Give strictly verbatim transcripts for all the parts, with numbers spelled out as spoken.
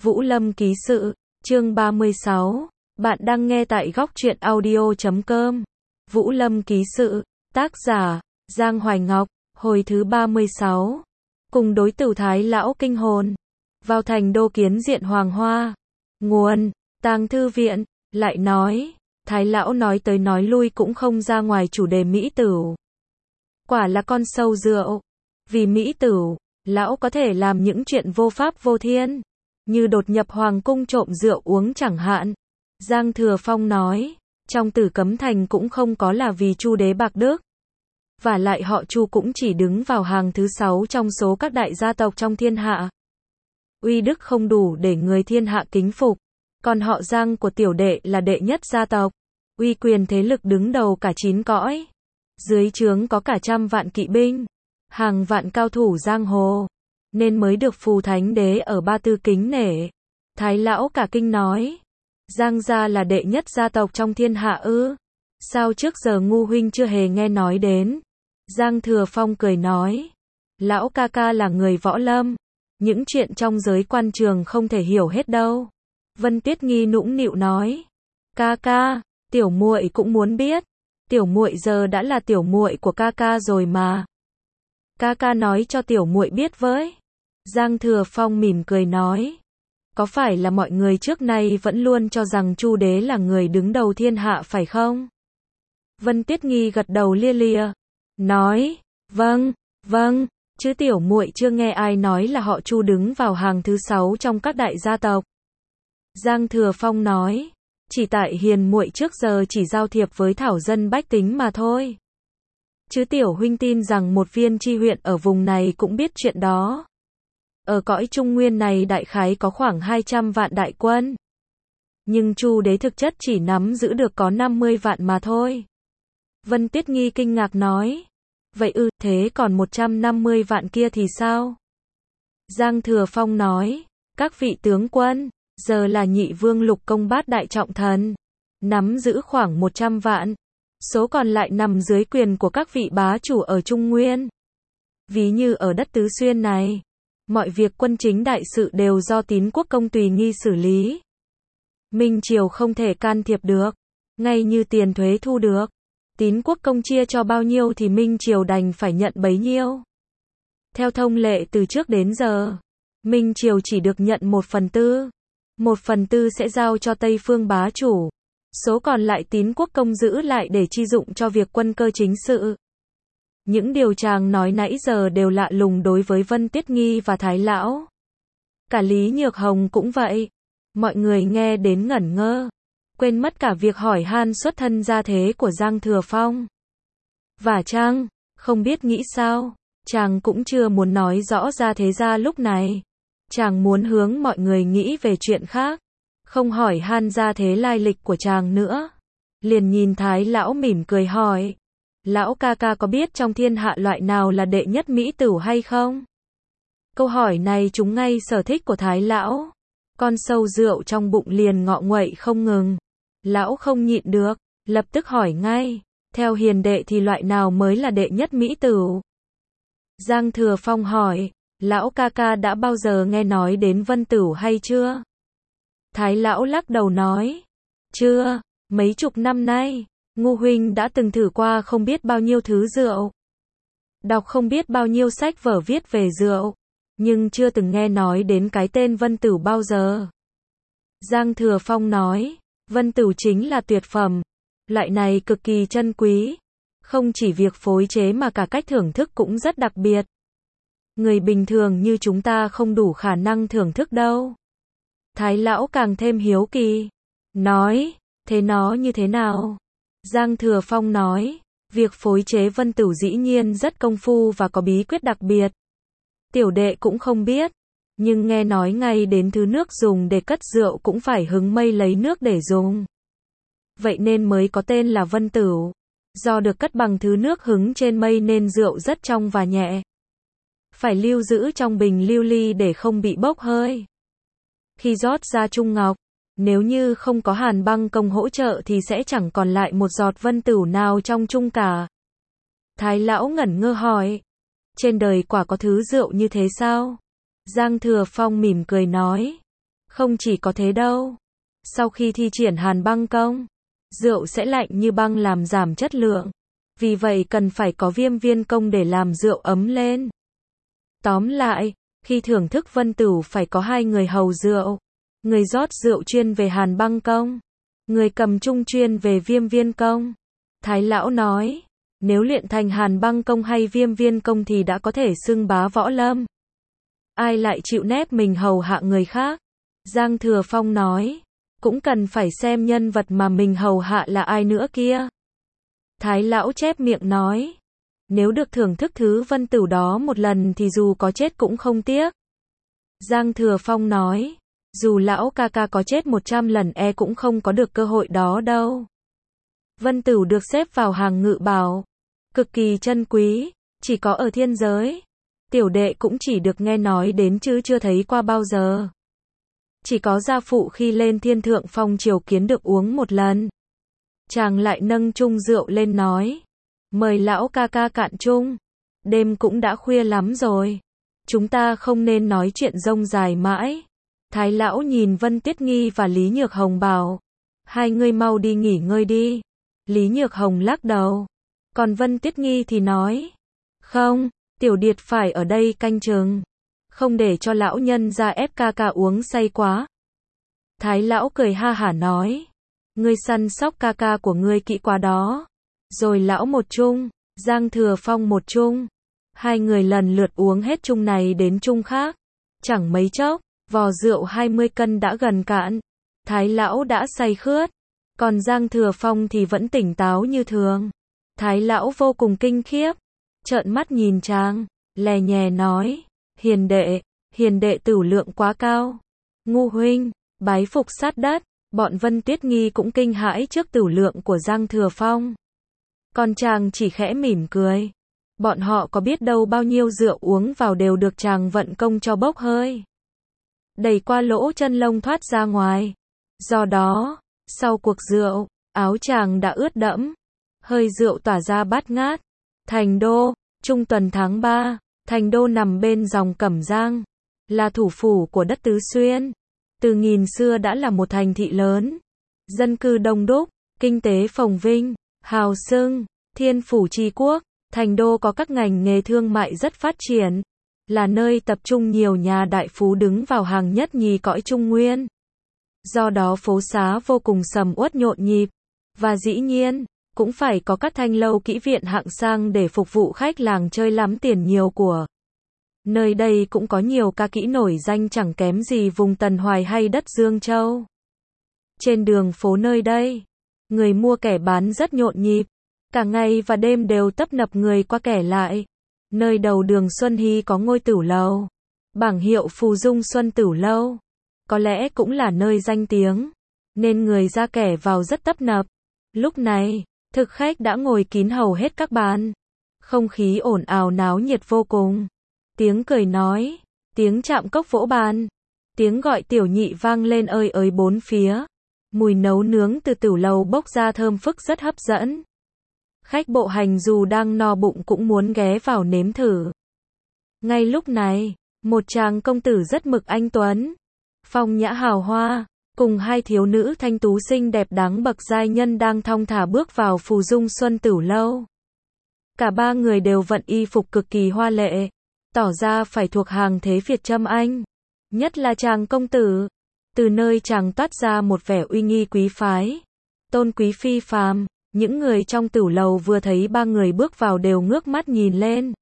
Vũ Lâm ký sự, chương ba mươi sáu. Bạn đang nghe tại góc truyện audio chấm com. Vũ Lâm ký sự, tác giả, Giang Hoài Ngọc, hồi thứ ba mươi sáu. Cùng đối tử Thái lão kinh hồn. Vào thành đô kiến diện Hoàng Hoa. Nguồn, Tàng Thư Viện, lại nói, Thái lão nói tới nói lui cũng không ra ngoài chủ đề mỹ tửu. Quả là con sâu rượu. Vì mỹ tửu, lão có thể làm những chuyện vô pháp vô thiên, như đột nhập hoàng cung trộm rượu uống chẳng hạn. Giang Thừa Phong nói, trong Tử Cấm Thành cũng không có là vì Chu đế bạc đức. Và lại họ Chu cũng chỉ đứng vào hàng thứ sáu trong số các đại gia tộc trong thiên hạ. Uy đức không đủ để người thiên hạ kính phục. Còn họ Giang của tiểu đệ là đệ nhất gia tộc. Uy quyền thế lực đứng đầu cả chín cõi. Dưới trướng có cả trăm vạn kỵ binh. Hàng vạn cao thủ giang hồ. Nên mới được phù thánh đế ở Ba Tư kính nể. Thái lão cả kinh nói. Giang gia là đệ nhất gia tộc trong thiên hạ ư? Sao trước giờ ngu huynh chưa hề nghe nói đến? Giang Thừa Phong cười nói. Lão ca ca là người võ lâm. Những chuyện trong giới quan trường không thể hiểu hết đâu. Vân Tuyết Nghi nũng nịu nói. Ca ca, tiểu muội cũng muốn biết. Tiểu muội giờ đã là tiểu muội của ca ca rồi mà. Ca ca nói cho tiểu muội biết với. Giang Thừa Phong mỉm cười nói. Có phải là mọi người trước nay vẫn luôn cho rằng Chu đế là người đứng đầu thiên hạ phải không? Vân Tuyết Nghi gật đầu lia lịa. Nói, vâng, vâng, chứ tiểu muội chưa nghe ai nói là họ Chu đứng vào hàng thứ sáu trong các đại gia tộc. Giang Thừa Phong nói, chỉ tại hiền muội trước giờ chỉ giao thiệp với thảo dân bách tính mà thôi. Chứ tiểu huynh tin rằng một viên tri huyện ở vùng này cũng biết chuyện đó. Ở cõi Trung Nguyên này đại khái có khoảng hai trăm vạn đại quân. Nhưng Chu đế thực chất chỉ nắm giữ được có năm mươi vạn mà thôi. Vân Tuyết Nghi kinh ngạc nói. Vậy ư, thế còn một trăm năm mươi vạn kia thì sao? Giang Thừa Phong nói. Các vị tướng quân, giờ là nhị vương lục công bát đại trọng thần. Nắm giữ khoảng một trăm vạn. Số còn lại nằm dưới quyền của các vị bá chủ ở Trung Nguyên. Ví như ở đất Tứ Xuyên này. Mọi việc quân chính đại sự đều do Tín Quốc công tùy nghi xử lý. Minh triều không thể can thiệp được. Ngay như tiền thuế thu được. Tín Quốc công chia cho bao nhiêu thì Minh triều đành phải nhận bấy nhiêu. Theo thông lệ từ trước đến giờ, Minh triều chỉ được nhận một phần tư. Một phần tư sẽ giao cho Tây Phương bá chủ. Số còn lại Tín Quốc công giữ lại để chi dụng cho việc quân cơ chính sự. Những điều chàng nói nãy giờ đều lạ lùng đối với Vân Tuyết Nghi và Thái lão. Cả Lý Nhược Hồng cũng vậy. Mọi người nghe đến ngẩn ngơ. Quên mất cả việc hỏi han xuất thân gia thế của Giang Thừa Phong. Và chăng, không biết nghĩ sao, chàng cũng chưa muốn nói rõ ra thế ra lúc này. Chàng muốn hướng mọi người nghĩ về chuyện khác. Không hỏi han ra thế lai lịch của chàng nữa. Liền nhìn Thái lão mỉm cười hỏi. Lão ca ca có biết trong thiên hạ loại nào là đệ nhất mỹ tửu hay không? Câu hỏi này trúng ngay sở thích của Thái lão. Con sâu rượu trong bụng liền ngọ nguậy không ngừng. Lão không nhịn được, lập tức hỏi ngay. Theo hiền đệ thì loại nào mới là đệ nhất mỹ tửu? Giang Thừa Phong hỏi. Lão ca ca đã bao giờ nghe nói đến Vân Tửu hay chưa? Thái lão lắc đầu nói. Chưa, mấy chục năm nay. Ngu huynh đã từng thử qua không biết bao nhiêu thứ rượu. Đọc không biết bao nhiêu sách vở viết về rượu. Nhưng chưa từng nghe nói đến cái tên Vân Tửu bao giờ. Giang Thừa Phong nói. Vân Tửu chính là tuyệt phẩm. Loại này cực kỳ chân quý. Không chỉ việc phối chế mà cả cách thưởng thức cũng rất đặc biệt. Người bình thường như chúng ta không đủ khả năng thưởng thức đâu. Thái lão càng thêm hiếu kỳ. Nói, thế nó như thế nào? Giang Thừa Phong nói, việc phối chế Vân Tửu dĩ nhiên rất công phu và có bí quyết đặc biệt. Tiểu đệ cũng không biết, nhưng nghe nói ngay đến thứ nước dùng để cất rượu cũng phải hứng mây lấy nước để dùng. Vậy nên mới có tên là Vân Tửu. Do được cất bằng thứ nước hứng trên mây nên rượu rất trong và nhẹ. Phải lưu giữ trong bình lưu ly để không bị bốc hơi. Khi rót ra chung ngọc, nếu như không có Hàn Băng công hỗ trợ thì sẽ chẳng còn lại một giọt Vân Tửu nào trong chung cả. Thái lão ngẩn ngơ hỏi. Trên đời quả có thứ rượu như thế sao? Giang Thừa Phong mỉm cười nói. Không chỉ có thế đâu. Sau khi thi triển hàn băng công, rượu sẽ lạnh như băng làm giảm chất lượng. Vì vậy cần phải có viêm viên công để làm rượu ấm lên. Tóm lại, khi thưởng thức vân tửu phải có hai người hầu rượu. Người rót rượu chuyên về hàn băng công, người cầm chung chuyên về viêm viên công. Thái lão nói, nếu luyện thành hàn băng công hay viêm viên công thì đã có thể xưng bá võ lâm. Ai lại chịu nép mình hầu hạ người khác? Giang Thừa Phong nói, cũng cần phải xem nhân vật mà mình hầu hạ là ai nữa kia. Thái lão chép miệng nói, nếu được thưởng thức thứ vân tửu đó một lần thì dù có chết cũng không tiếc. Giang Thừa Phong nói, dù lão ca ca có chết một trăm lần e cũng không có được cơ hội đó đâu. Vân tửu được xếp vào hàng ngự bảo, cực kỳ chân quý, chỉ có ở thiên giới. Tiểu đệ cũng chỉ được nghe nói đến chứ chưa thấy qua bao giờ. Chỉ có gia phụ khi lên thiên thượng phong triều kiến được uống một lần. Chàng lại nâng chung rượu lên nói, mời lão ca ca cạn chung. Đêm cũng đã khuya lắm rồi, chúng ta không nên nói chuyện rông dài mãi. Thái lão nhìn Vân Tiết Nghi và Lý Nhược Hồng bảo, hai ngươi mau đi nghỉ ngơi đi. Lý Nhược Hồng lắc đầu, còn Vân Tiết Nghi thì nói, không, tiểu điệt phải ở đây canh chừng, không để cho lão nhân ra ép ca ca uống say quá. Thái lão cười ha hả nói, ngươi săn sóc ca ca của ngươi kỹ quá đó. Rồi lão một chung, Giang Thừa Phong một chung. Hai người lần lượt uống hết chung này đến chung khác. Chẳng mấy chốc, vò rượu hai mươi cân đã gần cạn. Thái lão đã say khướt, còn Giang Thừa Phong thì vẫn tỉnh táo như thường. Thái lão vô cùng kinh khiếp, trợn mắt nhìn chàng, lè nhè nói, hiền đệ, hiền đệ tửu lượng quá cao. Ngu huynh, bái phục sát đất. Bọn Vân Tiết Nghi cũng kinh hãi trước tửu lượng của Giang Thừa Phong. Còn chàng chỉ khẽ mỉm cười. Bọn họ có biết đâu bao nhiêu rượu uống vào đều được chàng vận công cho bốc hơi. Đẩy qua lỗ chân lông thoát ra ngoài. Do đó, sau cuộc rượu, áo chàng đã ướt đẫm. Hơi rượu tỏa ra bát ngát. Thành Đô, trung tuần tháng ba. Thành Đô nằm bên dòng Cẩm Giang, là thủ phủ của đất Tứ Xuyên. Từ nghìn xưa đã là một thành thị lớn, dân cư đông đúc, kinh tế phồn vinh, hào sưng, thiên phủ tri quốc. Thành Đô có các ngành nghề thương mại rất phát triển, là nơi tập trung nhiều nhà đại phú đứng vào hàng nhất nhì cõi Trung Nguyên. Do đó phố xá vô cùng sầm uất nhộn nhịp, và dĩ nhiên, cũng phải có các thanh lâu kỹ viện hạng sang để phục vụ khách làng chơi lắm tiền nhiều của. Nơi đây cũng có nhiều ca kỹ nổi danh chẳng kém gì vùng Tần Hoài hay đất Dương Châu. Trên đường phố nơi đây, người mua kẻ bán rất nhộn nhịp, cả ngày và đêm đều tấp nập người qua kẻ lại. Nơi đầu đường Xuân Hy có ngôi tửu lầu, bảng hiệu Phù Dung Xuân Tửu Lâu, có lẽ cũng là nơi danh tiếng, nên người ra kẻ vào rất tấp nập. Lúc này, thực khách đã ngồi kín hầu hết các bàn, không khí ồn ào náo nhiệt vô cùng. Tiếng cười nói, tiếng chạm cốc vỗ bàn, tiếng gọi tiểu nhị vang lên ơi ơi bốn phía. Mùi nấu nướng từ tửu lầu bốc ra thơm phức rất hấp dẫn. Khách bộ hành dù đang no bụng cũng muốn ghé vào nếm thử. Ngay lúc này, một chàng công tử rất mực anh tuấn, phong nhã hào hoa, cùng hai thiếu nữ thanh tú xinh đẹp đáng bậc giai nhân đang thong thả bước vào Phù Dung Xuân Tửu Lâu. Cả ba người đều vận y phục cực kỳ hoa lệ, tỏ ra phải thuộc hàng thế Việt Trâm Anh. Nhất là chàng công tử, từ nơi chàng toát ra một vẻ uy nghi quý phái, tôn quý phi phàm. Những người trong tửu lầu vừa thấy ba người bước vào đều ngước mắt nhìn lên,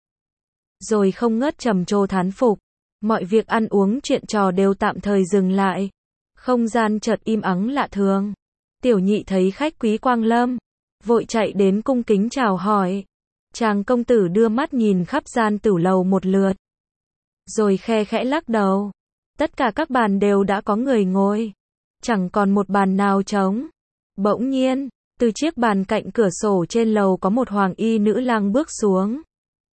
rồi không ngớt trầm trồ thán phục. Mọi việc ăn uống chuyện trò đều tạm thời dừng lại. Không gian chợt im ắng lạ thường. Tiểu nhị thấy khách quý quang lâm, vội chạy đến cung kính chào hỏi. Chàng công tử đưa mắt nhìn khắp gian tửu lầu một lượt, rồi khe khẽ lắc đầu. Tất cả các bàn đều đã có người ngồi, chẳng còn một bàn nào trống. Bỗng nhiên, từ chiếc bàn cạnh cửa sổ trên lầu có một hoàng y nữ lang bước xuống,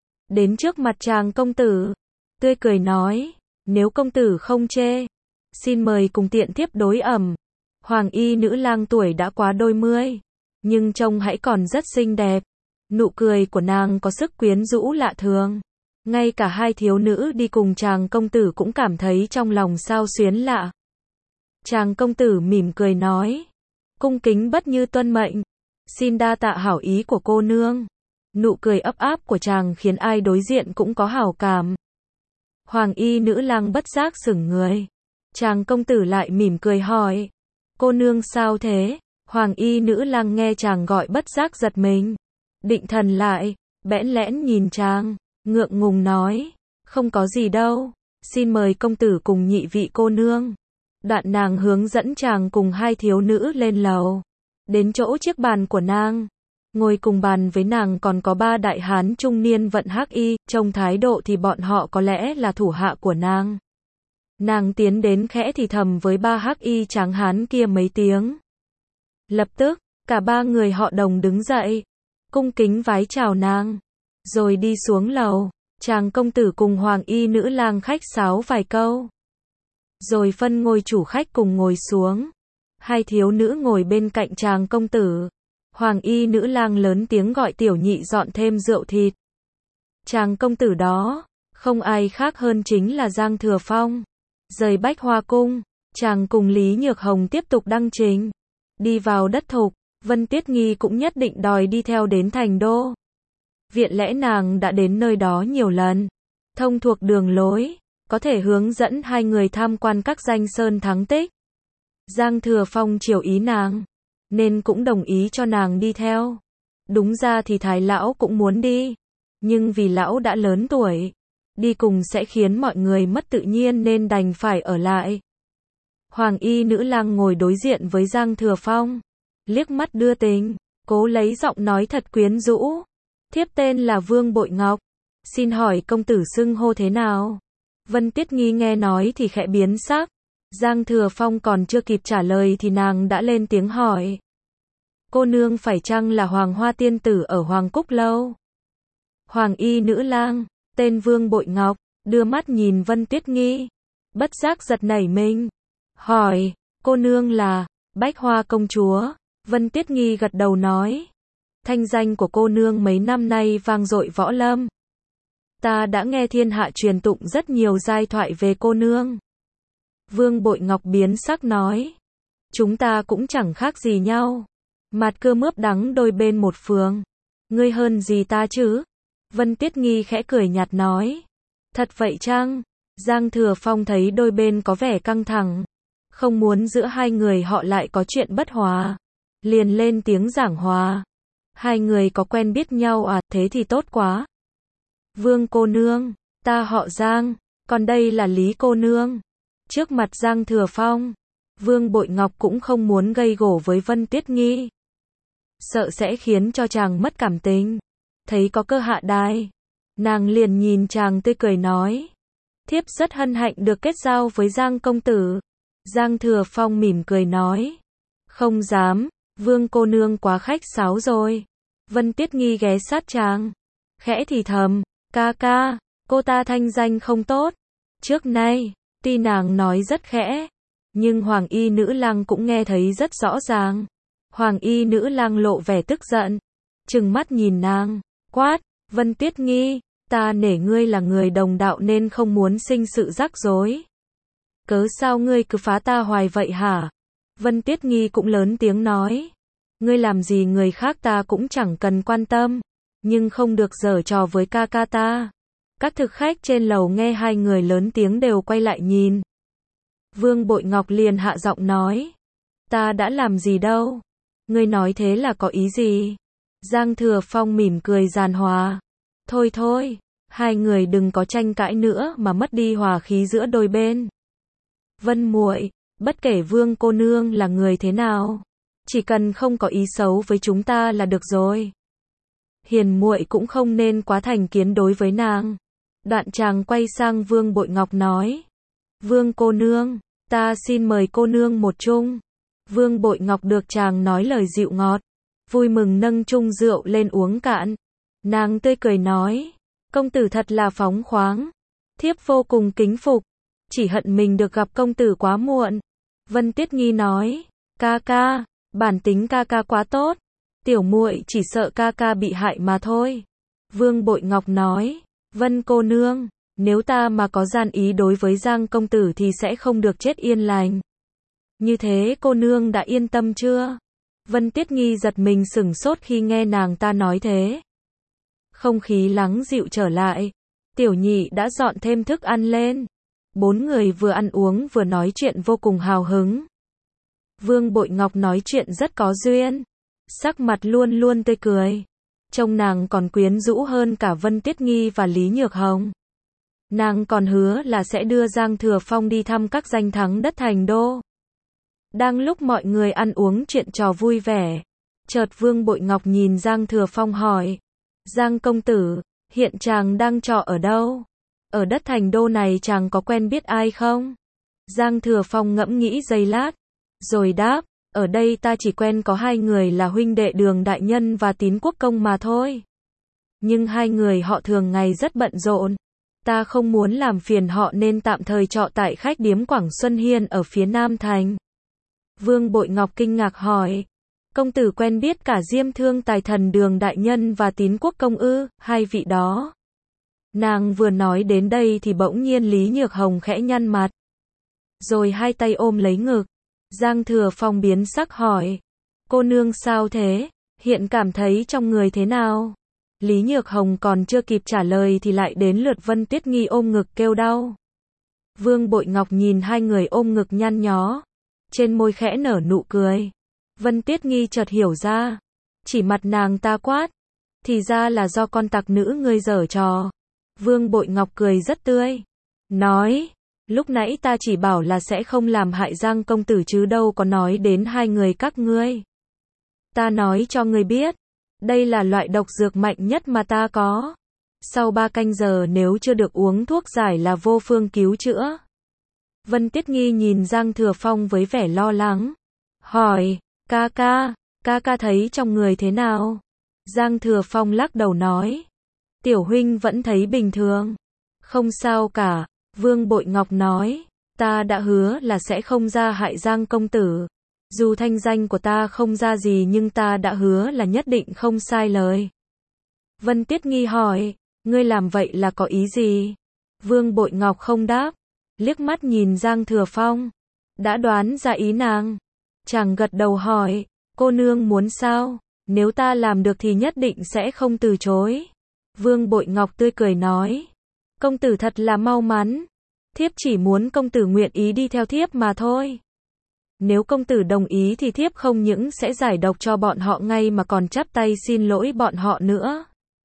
đến trước mặt chàng công tử, tươi cười nói, nếu công tử không chê, xin mời cùng tiện tiếp đối ẩm. Hoàng y nữ lang tuổi đã quá đôi mươi, nhưng trông hãy còn rất xinh đẹp. Nụ cười của nàng có sức quyến rũ lạ thường. Ngay cả hai thiếu nữ đi cùng chàng công tử cũng cảm thấy trong lòng xao xuyến lạ. Chàng công tử mỉm cười nói. Cung kính bất như tuân mệnh. Xin đa tạ hảo ý của cô nương. Nụ cười ấp áp của chàng khiến ai đối diện cũng có hảo cảm. Hoàng y nữ lang bất giác sững người. Chàng công tử lại mỉm cười hỏi. Cô nương sao thế? Hoàng y nữ lang nghe chàng gọi bất giác giật mình. Định thần lại, bẽn lẽn nhìn chàng, ngượng ngùng nói. Không có gì đâu, xin mời công tử cùng nhị vị cô nương. Đoạn nàng hướng dẫn chàng cùng hai thiếu nữ lên lầu. Đến chỗ chiếc bàn của nàng. Ngồi cùng bàn với nàng còn có ba đại hán trung niên vận hắc y, trông thái độ thì bọn họ có lẽ là thủ hạ của nàng. Nàng tiến đến khẽ thì thầm với ba hắc y tráng hán kia mấy tiếng. Lập tức, cả ba người họ đồng đứng dậy, cung kính vái chào nàng, rồi đi xuống lầu. Chàng công tử cùng hoàng y nữ lang khách sáo vài câu, rồi phân ngôi chủ khách cùng ngồi xuống. Hai thiếu nữ ngồi bên cạnh chàng công tử. Hoàng y nữ lang lớn tiếng gọi tiểu nhị dọn thêm rượu thịt. Chàng công tử đó, không ai khác hơn chính là Giang Thừa Phong. Rời Bách Hoa Cung, chàng cùng Lý Nhược Hồng tiếp tục đăng trình. Đi vào đất thục, Vân Tiết Nghi cũng nhất định đòi đi theo đến thành đô. Viện lẽ nàng đã đến nơi đó nhiều lần, thông thuộc đường lối, có thể hướng dẫn hai người tham quan các danh sơn thắng tích. Giang Thừa Phong chiều ý nàng, nên cũng đồng ý cho nàng đi theo. Đúng ra thì Thái lão cũng muốn đi, nhưng vì lão đã lớn tuổi, đi cùng sẽ khiến mọi người mất tự nhiên nên đành phải ở lại. Hoàng y nữ lang ngồi đối diện với Giang Thừa Phong, liếc mắt đưa tình, cố lấy giọng nói thật quyến rũ. Thiếp tên là Vương Bội Ngọc, xin hỏi công tử xưng hô thế nào? Vân Tiết Nghi nghe nói thì khẽ biến sắc. Giang Thừa Phong còn chưa kịp trả lời thì nàng đã lên tiếng hỏi. Cô nương phải chăng là Hoàng Hoa tiên tử ở Hoàng Cúc Lâu? Hoàng y nữ lang, tên Vương Bội Ngọc, đưa mắt nhìn Vân Tiết Nghi, bất giác giật nảy mình, hỏi, cô nương là Bách Hoa công chúa? Vân Tiết Nghi gật đầu nói, thanh danh của cô nương mấy năm nay vang dội võ lâm. Ta đã nghe thiên hạ truyền tụng rất nhiều giai thoại về cô nương. Vương Bội Ngọc biến sắc nói, chúng ta cũng chẳng khác gì nhau. Mặt cưa mướp đắng đôi bên một phường. Ngươi hơn gì ta chứ? Vân Tiết Nghi khẽ cười nhạt nói, thật vậy chăng? Giang Thừa Phong thấy đôi bên có vẻ căng thẳng, không muốn giữa hai người họ lại có chuyện bất hòa, liền lên tiếng giảng hòa. Hai người có quen biết nhau à? Thế thì tốt quá. Vương cô nương, ta họ Giang, còn đây là Lý cô nương. Trước mặt Giang Thừa Phong, Vương Bội Ngọc cũng không muốn gây gổ với Vân Tiết Nghi, sợ sẽ khiến cho chàng mất cảm tình. Thấy có cơ hạ đài, nàng liền nhìn chàng tươi cười nói, thiếp rất hân hạnh được kết giao với Giang công tử. Giang Thừa Phong mỉm cười nói, không dám, Vương cô nương quá khách sáo rồi. Vân Tiết Nghi ghé sát chàng, khẽ thì thầm, ca ca, cô ta thanh danh không tốt. Trước nay, tuy nàng nói rất khẽ, nhưng Hoàng y nữ lang cũng nghe thấy rất rõ ràng. Hoàng y nữ lang lộ vẻ tức giận, trừng mắt nhìn nàng, quát, Vân Tiết Nghi, ta nể ngươi là người đồng đạo nên không muốn sinh sự rắc rối. Cớ sao ngươi cứ phá ta hoài vậy hả? Vân Tiết Nghi cũng lớn tiếng nói, ngươi làm gì người khác ta cũng chẳng cần quan tâm, nhưng không được giở trò với ca ca ta. Các thực khách trên lầu nghe hai người lớn tiếng đều quay lại nhìn. Vương Bội Ngọc liền hạ giọng nói, ta đã làm gì đâu, ngươi nói thế là có ý gì? Giang Thừa Phong mỉm cười giàn hòa, thôi thôi, hai người đừng có tranh cãi nữa mà mất đi hòa khí giữa đôi bên. Vân muội, bất kể Vương cô nương là người thế nào, chỉ cần không có ý xấu với chúng ta là được rồi. Hiền muội cũng không nên quá thành kiến đối với nàng. Đoạn chàng quay sang Vương Bội Ngọc nói, Vương cô nương, ta xin mời cô nương một chung. Vương Bội Ngọc được chàng nói lời dịu ngọt, vui mừng nâng chung rượu lên uống cạn. Nàng tươi cười nói, công tử thật là phóng khoáng, thiếp vô cùng kính phục, chỉ hận mình được gặp công tử quá muộn. Vân Tiết Nghi nói, ca ca, bản tính ca ca quá tốt, tiểu muội chỉ sợ ca ca bị hại mà thôi. Vương Bội Ngọc nói, Vân cô nương, nếu ta mà có gian ý đối với Giang công tử thì sẽ không được chết yên lành. Như thế cô nương đã yên tâm chưa? Vân Tiết Nghi giật mình sửng sốt khi nghe nàng ta nói thế. Không khí lắng dịu trở lại. Tiểu nhị đã dọn thêm thức ăn lên. Bốn người vừa ăn uống vừa nói chuyện vô cùng hào hứng. Vương Bội Ngọc nói chuyện rất có duyên. Sắc mặt luôn luôn tươi cười. Trông nàng còn quyến rũ hơn cả Vân Tiết Nghi và Lý Nhược Hồng. Nàng còn hứa là sẽ đưa Giang Thừa Phong đi thăm các danh thắng đất thành đô. Đang lúc mọi người ăn uống chuyện trò vui vẻ, chợt Vương Bội Ngọc nhìn Giang Thừa Phong hỏi, Giang công tử, hiện chàng đang trọ ở đâu? Ở đất thành đô này chàng có quen biết ai không? Giang Thừa Phong ngẫm nghĩ giây lát, rồi đáp, ở đây ta chỉ quen có hai người là huynh đệ Đường đại nhân và Tín Quốc công mà thôi. Nhưng hai người họ thường ngày rất bận rộn. Ta không muốn làm phiền họ nên tạm thời trọ tại khách điếm Quảng Xuân Hiên ở phía Nam Thành. Vương Bội Ngọc kinh ngạc hỏi, công tử quen biết cả Diêm Thương tài thần Đường đại nhân và Tín Quốc công ư? Hai vị đó. Nàng vừa nói đến đây thì bỗng nhiên Lý Nhược Hồng khẽ nhăn mặt, rồi hai tay ôm lấy ngực. Giang Thừa Phong biến sắc hỏi, cô nương sao thế, hiện cảm thấy trong người thế nào? Lý Nhược Hồng còn chưa kịp trả lời thì lại đến lượt Vân Tiết Nghi ôm ngực kêu đau. Vương Bội Ngọc nhìn hai người ôm ngực nhăn nhó, trên môi khẽ nở nụ cười. Vân Tiết Nghi chợt hiểu ra, chỉ mặt nàng ta quát, thì ra là do con tặc nữ ngươi giở trò. Vương Bội Ngọc cười rất tươi, nói, lúc nãy ta chỉ bảo là sẽ không làm hại Giang công tử chứ đâu có nói đến hai người các ngươi. Ta nói cho ngươi biết, đây là loại độc dược mạnh nhất mà ta có. Sau ba canh giờ nếu chưa được uống thuốc giải là vô phương cứu chữa. Vân Tiết Nghi nhìn Giang Thừa Phong với vẻ lo lắng, hỏi, ca ca, ca ca thấy trong người thế nào? Giang Thừa Phong lắc đầu nói, tiểu huynh vẫn thấy bình thường, không sao cả. Vương Bội Ngọc nói, ta đã hứa là sẽ không ra hại Giang công tử. Dù thanh danh của ta không ra gì nhưng ta đã hứa là nhất định không sai lời. Vân Tiết Nghi hỏi, ngươi làm vậy là có ý gì? Vương Bội Ngọc không đáp, liếc mắt nhìn Giang Thừa Phong, đã đoán ra ý nàng. Chàng gật đầu hỏi, cô nương muốn sao? Nếu ta làm được thì nhất định sẽ không từ chối. Vương Bội Ngọc tươi cười nói, công tử thật là mau mắn. Thiếp chỉ muốn công tử nguyện ý đi theo thiếp mà thôi. Nếu công tử đồng ý thì thiếp không những sẽ giải độc cho bọn họ ngay mà còn chắp tay xin lỗi bọn họ nữa.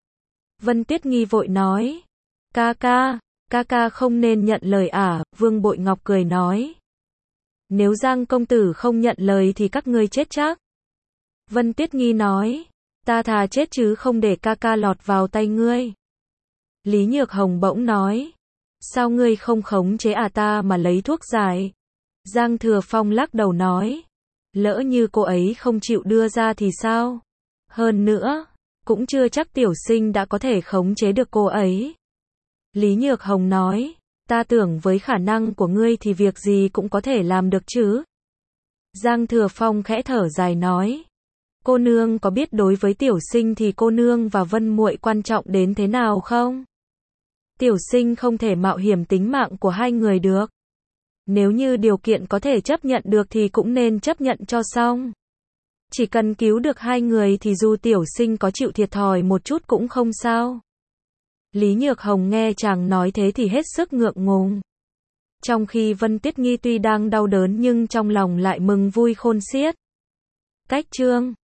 Vân Tiết Nghi vội nói, ca ca, ca ca không nên nhận lời à? Vương Bội Ngọc cười nói, nếu Giang công tử không nhận lời thì các ngươi chết chắc. Vân Tiết Nghi nói, ta thà chết chứ không để ca ca lọt vào tay ngươi. Lý Nhược Hồng bỗng nói, sao ngươi không khống chế à ta mà lấy thuốc giải? Giang Thừa Phong lắc đầu nói, lỡ như cô ấy không chịu đưa ra thì sao? Hơn nữa, cũng chưa chắc tiểu sinh đã có thể khống chế được cô ấy. Lý Nhược Hồng nói, ta tưởng với khả năng của ngươi thì việc gì cũng có thể làm được chứ. Giang Thừa Phong khẽ thở dài nói, cô nương có biết đối với tiểu sinh thì cô nương và Vân muội quan trọng đến thế nào không? Tiểu sinh không thể mạo hiểm tính mạng của hai người được. Nếu như điều kiện có thể chấp nhận được thì cũng nên chấp nhận cho xong. Chỉ cần cứu được hai người thì dù tiểu sinh có chịu thiệt thòi một chút cũng không sao. Lý Nhược Hồng nghe chàng nói thế thì hết sức ngượng ngùng. Trong khi Vân Tiết Nghi tuy đang đau đớn nhưng trong lòng lại mừng vui khôn xiết. Cách chương